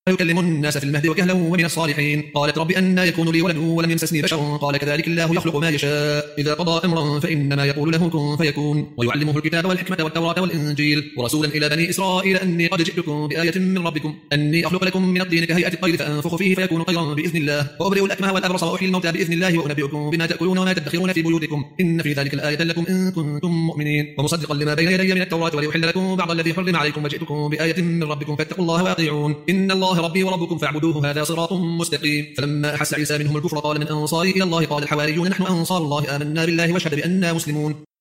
ويكلم الناس في المهد وكهلا ومن الصالحين. قالت رب أنى يكون لي ولد ولم يمسسني بشر قال كذلك الله يخلق ما يشاء إذا قضى أمرا فإنما يقول له كن فيكون. ويعلمه الكتاب والحكمة والتوراة والإنجيل ورسولا إلى بني إسرائيل أني قد جئتكم بآية من ربكم أني أخلق لكم من الطين كهيئة الطير فأنفخ فيه فيكون طيرا بإذن الله وأبرئ الأكمه والأبرص وأحيي الموتى بإذن الله وأنبئكم بما تأكلون وما تدخرون في بيوتكم إن في ذلك الآية لكم إن كنتم مؤمنين. ومصدقا لما بين يدي من التوراة وليحل لكم بعض الذي حرم عليكم وجئتكم بآية من ربكم فاتقوا الله وأطيعون إن الله ربي وربكم فاعبدوه هذا صراط مستقيم. فلما أحس عيسى منهم الكفر قال من أنصاري إلى الله قال الحواريون نحن أنصار الله آمنا بالله واشهد بأننا مسلمون.